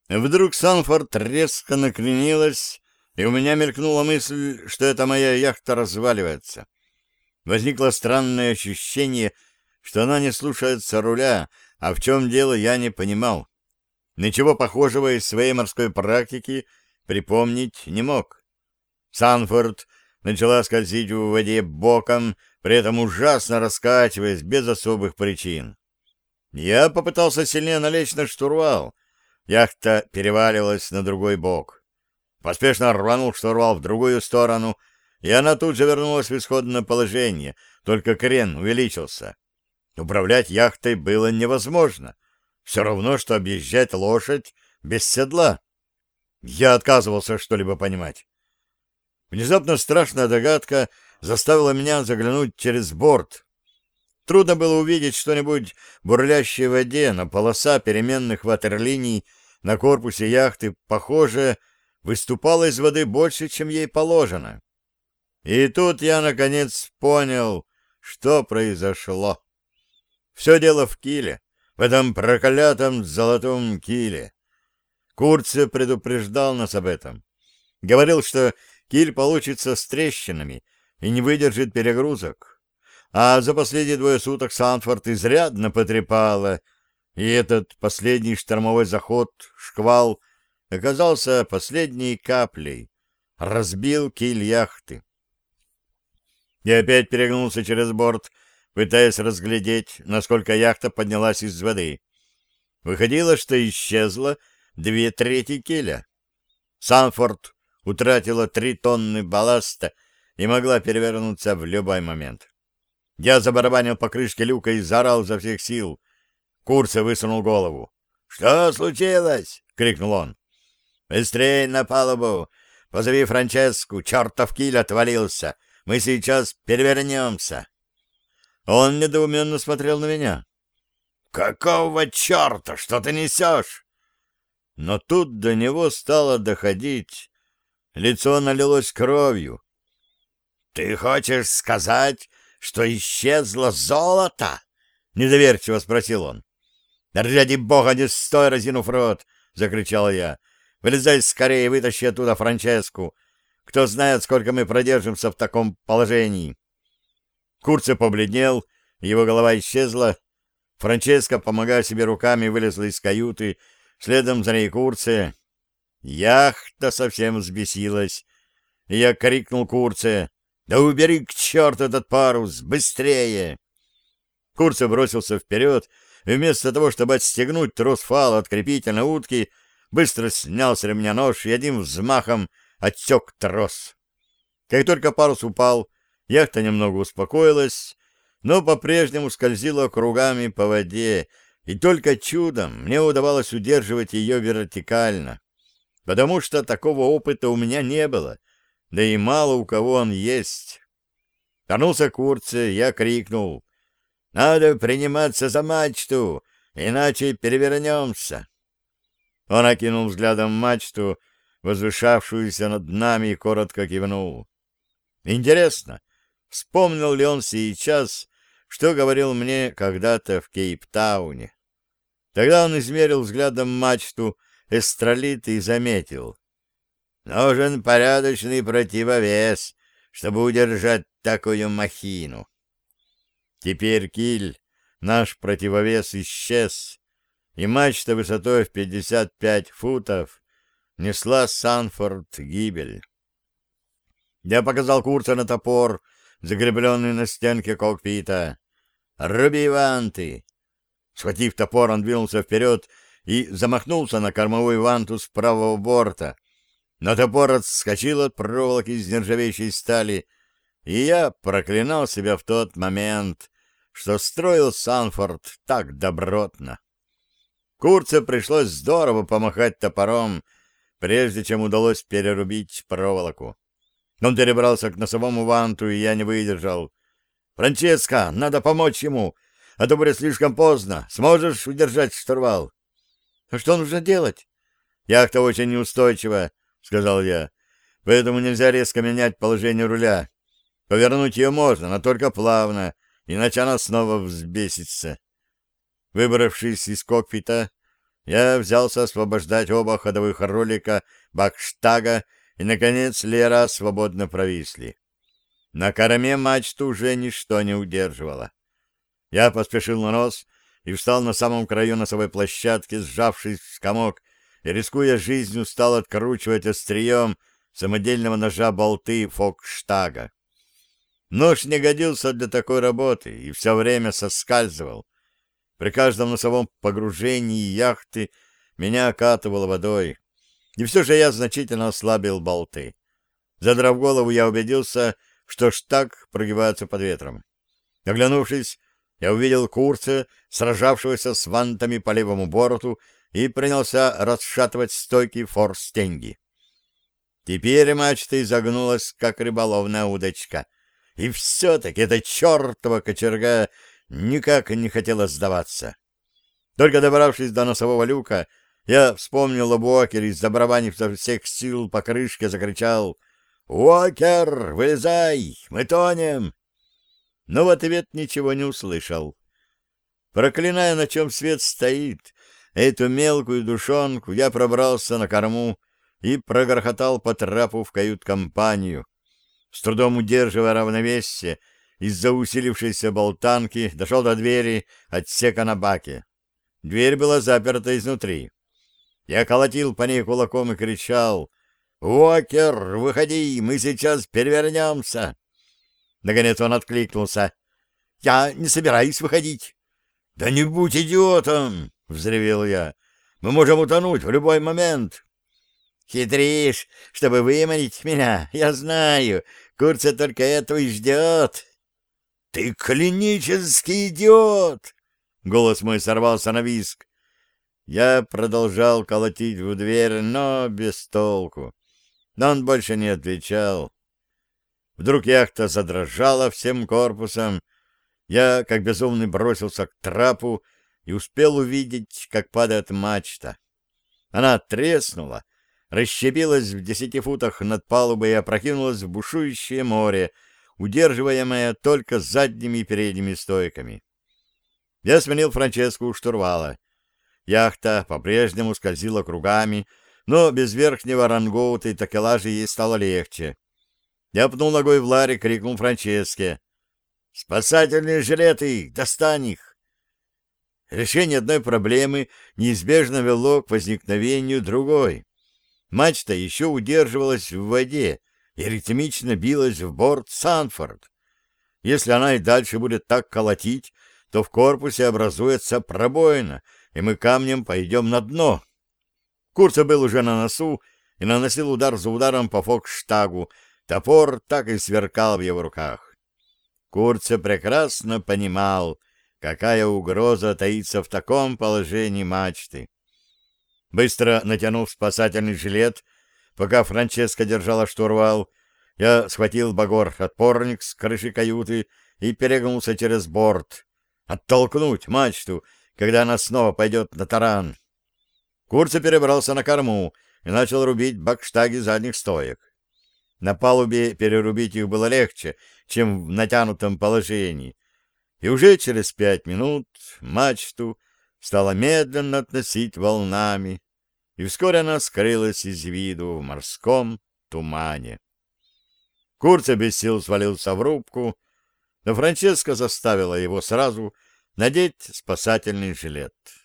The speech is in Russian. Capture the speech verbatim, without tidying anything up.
Вдруг Санфорд резко накренилась, и у меня мелькнула мысль, что это моя яхта разваливается. Возникло странное ощущение, что она не слушается руля, а в чем дело я не понимал. Ничего похожего из своей морской практики припомнить не мог. Санфорд начала скользить в воде боком, при этом ужасно раскачиваясь без особых причин. Я попытался сильнее налечь на штурвал. Яхта переваливалась на другой бок. Поспешно рванул штурвал в другую сторону, и она тут же вернулась в исходное положение, только крен увеличился. Управлять яхтой было невозможно. Все равно, что объезжать лошадь без седла. Я отказывался что-либо понимать. Внезапно страшная догадка заставила меня заглянуть через борт. Трудно было увидеть что-нибудь в бурлящей воде, но полоса переменных ватерлиний на корпусе яхты, похоже, выступала из воды больше, чем ей положено. И тут я, наконец, понял, что произошло. Все дело в киле, в этом проклятом золотом киле. Курце предупреждал нас об этом. Говорил, что киль получится с трещинами и не выдержит перегрузок. А за последние двое суток Санфорд изрядно потрепало, и этот последний штормовой заход, шквал, оказался последней каплей, разбил киль яхты. Я опять перегнулся через борт, пытаясь разглядеть, насколько яхта поднялась из воды. Выходило, что исчезло две трети киля. Санфорд утратила три тонны балласта и могла перевернуться в любой момент. Я забарабанил по крышке люка и заорал изо всех сил. Курце высунул голову. — Что случилось? — крикнул он. — Быстрей на палубу! Позови Франческу! Чертов киль отвалился! Мы сейчас перевернемся! Он недоуменно смотрел на меня. — Какого черта? Что ты несешь? Но тут до него стало доходить. Лицо налилось кровью. — Ты хочешь сказать, что исчезло золото? — недоверчиво спросил он. — Ради бога, не стой, разинув рот! — закричал я. — Вылезай скорее и вытащи оттуда Франческу. Кто знает, сколько мы продержимся в таком положении. Курце побледнел, его голова исчезла. Франческа, помогая себе руками, вылезла из каюты, следом за ней Курце. Яхта совсем взбесилась, и я крикнул Курце: «Да убери к черту этот парус! Быстрее!» Курце бросился вперед, и вместо того, чтобы отстегнуть трос фала от крепительной утки, быстро снял с ремня нож и одним взмахом отсек трос. Как только парус упал, яхта немного успокоилась, но по-прежнему скользила кругами по воде, и только чудом мне удавалось удерживать ее вертикально, потому что такого опыта у меня не было, да и мало у кого он есть. Вернулся Курце, я крикнул: «Надо приниматься за мачту, иначе перевернемся». Он окинул взглядом мачту, возвышавшуюся над нами, и коротко кивнул. Интересно, вспомнил ли он сейчас, что говорил мне когда-то в Кейптауне? Тогда он измерил взглядом мачту эстролит и заметил: «Нужен порядочный противовес, чтобы удержать такую махину». Теперь киль, наш противовес, исчез, и мачта высотой в пятьдесят пять футов несла Санфорд гибель. Я показал Курца на топор, закрепленный на стенке кокпита. «Руби ванты!» Схватив топор, он двинулся вперед и замахнулся на кормовой вантус правого борта. Но топор отскочил от проволоки из нержавеющей стали, и я проклинал себя в тот момент, что строил Санфорд так добротно. Курце пришлось здорово помахать топором, прежде чем удалось перерубить проволоку. Он перебрался к носовому ванту, и я не выдержал. «Франческа, надо помочь ему, а то будет слишком поздно. Сможешь удержать штурвал?» «А что нужно делать?» «Яхта очень неустойчива», — сказал я, — «поэтому нельзя резко менять положение руля. Повернуть ее можно, но только плавно, иначе она снова взбесится». Выбравшись из кокпита, Я взялся освобождать оба ходовых ролика бакштага, и, наконец, леера свободно провисли. На корме мачту уже ничто не удерживало. Я поспешил на нос и встал на самом краю носовой площадки, сжавшись в комок, и, рискуя жизнью, стал откручивать острием самодельного ножа болты фокштага. Нож не годился для такой работы и все время соскальзывал. При каждом носовом погружении яхты меня окатывало водой, и все же я значительно ослабил болты. Задрав голову, я убедился, что штаг прогибается под ветром. Оглянувшись, я увидел Курца, сражавшегося с вантами по левому борту, и принялся расшатывать стойки форстенги. Теперь мачта изогнулась, как рыболовная удочка, и все-таки эта чертова кочерга никак не хотела сдаваться. Только добравшись до носового люка, я вспомнил об Уокере и, забарабанив со всех сил по крышке, закричал: «Уокер, вылезай! Мы тонем!» Но в ответ ничего не услышал. Проклиная, на чем свет стоит, эту мелкую душонку, я пробрался на корму и прогрохотал по трапу в кают-компанию. С трудом удерживая равновесие, из-за усилившейся болтанки дошел до двери отсека на баке. Дверь была заперта изнутри. Я колотил по ней кулаком и кричал: «Уокер, выходи, мы сейчас перевернемся!» Наконец он откликнулся: «Я не собираюсь выходить». «Да не будь идиотом!» — взревел я. «Мы можем утонуть в любой момент». «Хитришь, чтобы выманить меня, я знаю. Курца только этого и ждет». «Ты клинический идиот!» — голос мой сорвался на визг. Я продолжал колотить в дверь, но без толку. Но он больше не отвечал. Вдруг яхта задрожала всем корпусом. Я, как безумный, бросился к трапу и успел увидеть, как падает мачта. Она треснула, расщепилась в десяти футах над палубой и опрокинулась в бушующее море, удерживаемое только задними и передними стойками. Я сменил Франческу у штурвала. Яхта по-прежнему скользила кругами, но без верхнего рангоута и такелажа ей стало легче. Я пнул ногой в ларе и крикнул Франческе: «Спасательные жилеты! Достань их!» Решение одной проблемы неизбежно вело к возникновению другой. Мачта еще удерживалась в воде и ритмично билась в борт Санфорд. Если она и дальше будет так колотить, то в корпусе образуется пробоина, и мы камнем пойдем на дно. Курца был уже на носу и наносил удар за ударом по фокштагу. Топор так и сверкал в его руках. Курца прекрасно понимал, какая угроза таится в таком положении мачты. Быстро натянув спасательный жилет, пока Франческа держала штурвал, я схватил багор-отпорник с крыши каюты и перегнулся через борт. Оттолкнуть мачту, когда она снова пойдет на таран. Курца перебрался на корму и начал рубить бакштаги задних стоек. На палубе перерубить их было легче, чем в натянутом положении, и уже через пять минут мачту стала медленно относить волнами, и вскоре она скрылась из виду в морском тумане. Курца без сил свалился в рубку, но Франческа заставила его сразу надеть спасательный жилет.